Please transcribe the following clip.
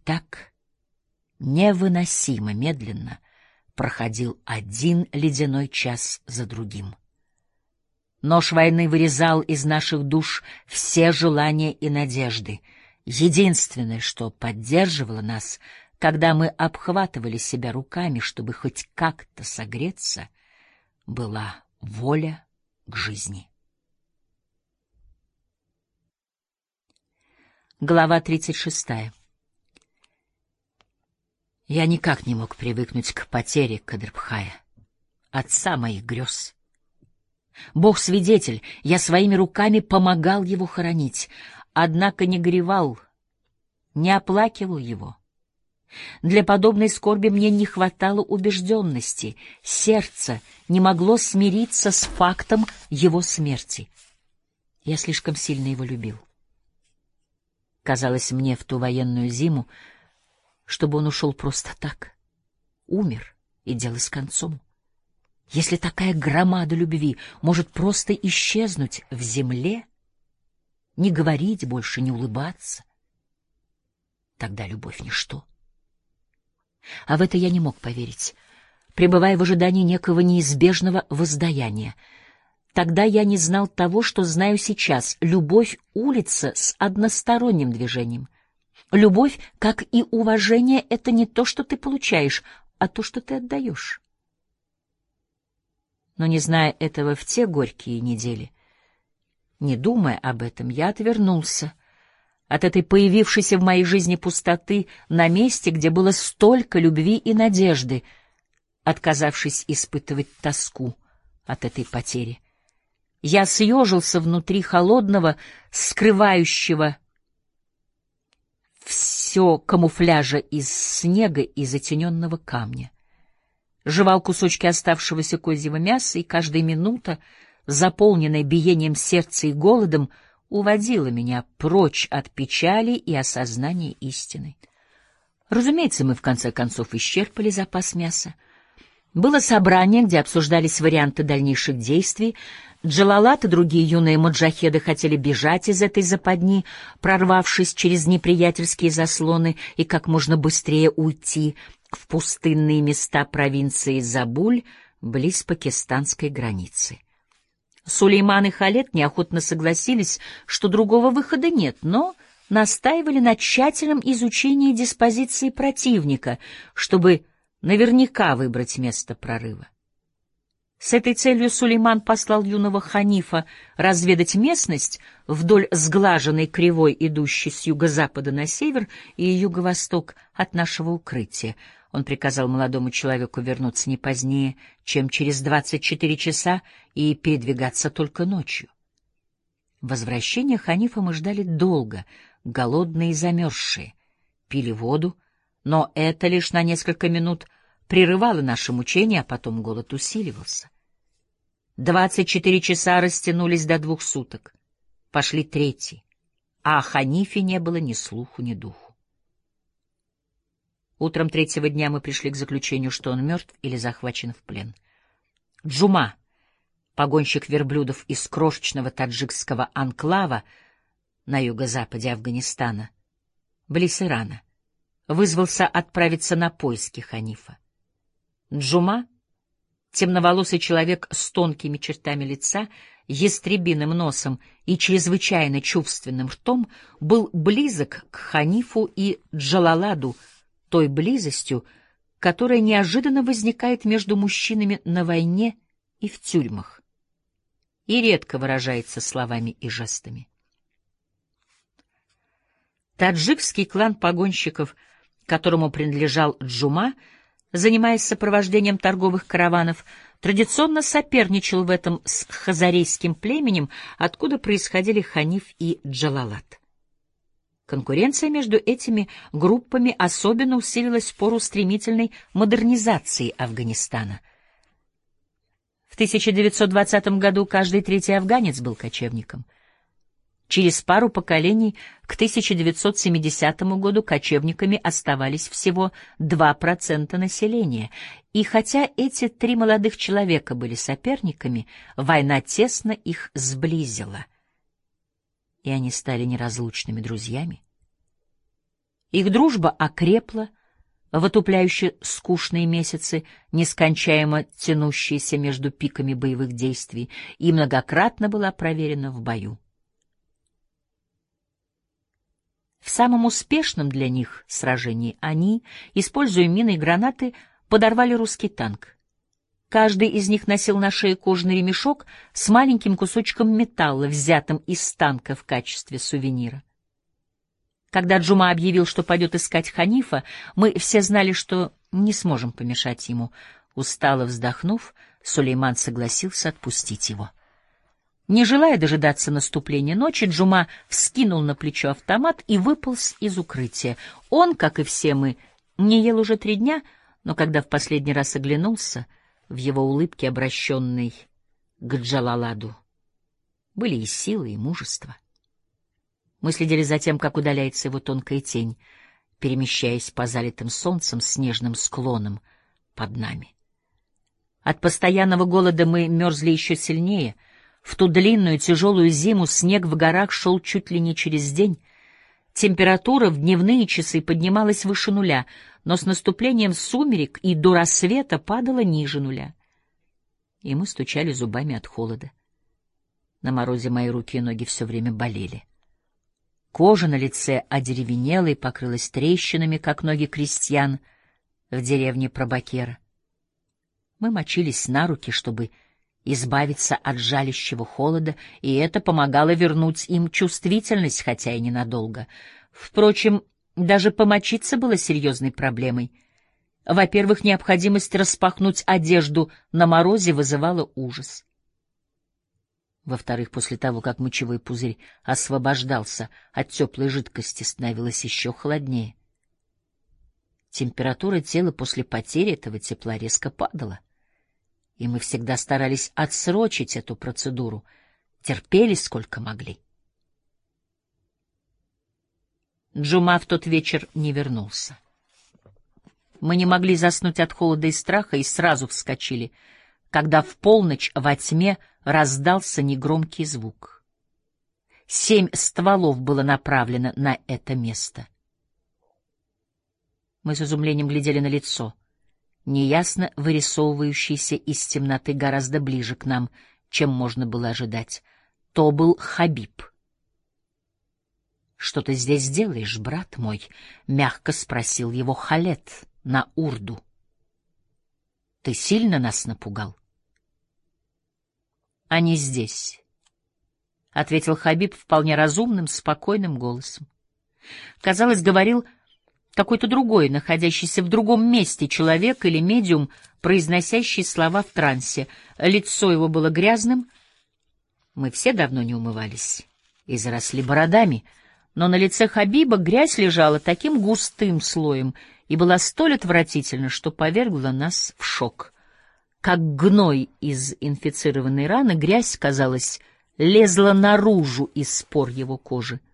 так невыносимо медленно проходил один ледяной час за другим. Нож войны вырезал из наших душ все желания и надежды. Единственное, что поддерживало нас, когда мы обхватывали себя руками, чтобы хоть как-то согреться, была воля к жизни. Глава 36. Я никак не мог привыкнуть к потере Кадрбхая, отца моих грез. Бог свидетель, я своими руками помогал его хоронить, однако не горевал, не оплакивал его. Для подобной скорби мне не хватало убежденности, сердце не могло смириться с фактом его смерти. Я слишком сильно его любил. Казалось мне в ту военную зиму, чтобы он ушел просто так, умер, и дело с концом. Если такая громада любви может просто исчезнуть в земле, не говорить больше, не улыбаться, тогда любовь — ничто. А в это я не мог поверить, пребывая в ожидании некого неизбежного воздаяния. Тогда я не знал того, что знаю сейчас. Любовь — улица с односторонним движением. Любовь, как и уважение, — это не то, что ты получаешь, а то, что ты отдаешь. Но не зная этого в те горькие недели, не думая об этом, я отвернулся от этой появившейся в моей жизни пустоты на месте, где было столько любви и надежды, отказавшись испытывать тоску от этой потери. Я съежился внутри холодного, скрывающего все камуфляжа из снега и затененного камня. Жевал кусочки оставшегося козьего мяса, и каждая минута, заполненная биением сердца и голодом, уводила меня прочь от печали и осознания истины. Разумеется, мы в конце концов исчерпали запас мяса. Было собрание, где обсуждались варианты дальнейших действий. Джалалат и другие юные маджахеды хотели бежать из этой западни, прорвавшись через неприятельские заслоны, и как можно быстрее уйти в пустынные места провинции Забуль, близ пакистанской границы. Сулейман и Халед неохотно согласились, что другого выхода нет, но настаивали на тщательном изучении диспозиции противника, чтобы наверняка выбрать место прорыва. С этой целью Сулейман послал юного ханифа разведать местность вдоль сглаженной кривой, идущей с юго-запада на север и юго-восток от нашего укрытия. Он приказал молодому человеку вернуться не позднее, чем через 24 часа, и передвигаться только ночью. Возвращения ханифа мы ждали долго, голодные и замерзшие, пили воду, но это лишь на несколько минут прерывало наше мучение, а потом голод усиливался. 24 часа растянулись до 2 суток. Пошли третьи, а о ханифе не было ни слуху, ни духу. Утром третьего дня мы пришли к заключению, что он мертв или захвачен в плен. Джума, погонщик верблюдов из крошечного таджикского анклава на юго-западе Афганистана, близ Ирана, вызвался отправиться на поиски ханифа. Джума, темноволосый человек с тонкими чертами лица, ястребиным носом и чрезвычайно чувственным ртом, был близок к ханифу и Джалаладу той близостью, которая неожиданно возникает между мужчинами на войне и в тюрьмах, и редко выражается словами и жестами. Таджикский клан погонщиков, которому принадлежал Джума, занимаясь сопровождением торговых караванов, традиционно соперничал в этом с хазарейским племенем, откуда происходили ханиф и Джалалат. Конкуренция между этими группами особенно усилилась в пору стремительной модернизации Афганистана. В 1920 году каждый третий афганец был кочевником. Через пару поколений к 1970 году кочевниками оставались всего 2% населения, и хотя эти 3 молодых человека были соперниками, война тесно их сблизила, и они стали неразлучными друзьями. Их дружба окрепла в отупляюще скучные месяцы, нескончаемо тянущиеся между пиками боевых действий, и многократно была проверена в бою. В самом успешном для них сражении они, используя мины и гранаты, подорвали русский танк. Каждый из них носил на шее кожаный ремешок с маленьким кусочком металла, взятым из танка в качестве сувенира. Когда Джума объявил, что пойдет искать Ханифа, мы все знали, что не сможем помешать ему. Устало вздохнув, Сулейман согласился отпустить его. Не желая дожидаться наступления ночи, Джума вскинул на плечо автомат и выполз из укрытия. Он, как и все мы, не ел уже 3 дня, но когда в последний раз оглянулся, в его улыбке, обращенной к Джалаладу, были и силы, и мужество. Мы следили за тем, как удаляется его тонкая тень, перемещаясь по залитым солнцем снежным склонам под нами. От постоянного голода мы мерзли еще сильнее. В ту длинную тяжелую зиму снег в горах шел чуть ли не через день. Температура в дневные часы поднималась выше 0, но с наступлением сумерек и до рассвета падала ниже 0. И мы стучали зубами от холода. На морозе мои руки и ноги все время болели. Кожа на лице одеревенела и покрылась трещинами, как ноги крестьян в деревне Прабакера. Мы мочились на руки, чтобы избавиться от жалящего холода, и это помогало вернуть им чувствительность, хотя и ненадолго. Впрочем, даже помочиться было серьезной проблемой. Во-первых, необходимость распахнуть одежду на морозе вызывала ужас. Во-вторых, после того, как мочевой пузырь освобождался от теплой жидкости, становилось еще холоднее. Температура тела после потери этого тепла резко падала, и мы всегда старались отсрочить эту процедуру, терпели сколько могли. Джума в тот вечер не вернулся. Мы не могли заснуть от холода и страха и сразу вскочили, когда в полночь во тьме раздался негромкий звук. 7 стволов было направлено на это место. Мы с изумлением глядели на лицо, неясно вырисовывающееся из темноты гораздо ближе к нам, чем можно было ожидать. То был Хабиб. «Что ты здесь делаешь, брат мой?» — мягко спросил его Халед на урду. «Ты сильно нас напугал?» «Они здесь», — ответил Хабиб вполне разумным, спокойным голосом. Казалось, говорил какой-то другой, находящийся в другом месте человек или медиум, произносящий слова в трансе. Лицо его было грязным. Мы все давно не умывались и заросли бородами, но на лице Хабиба грязь лежала таким густым слоем и была столь отвратительна, что повергла нас в шок. Как гной из инфицированной раны, грязь, казалось, лезла наружу из спор его кожи.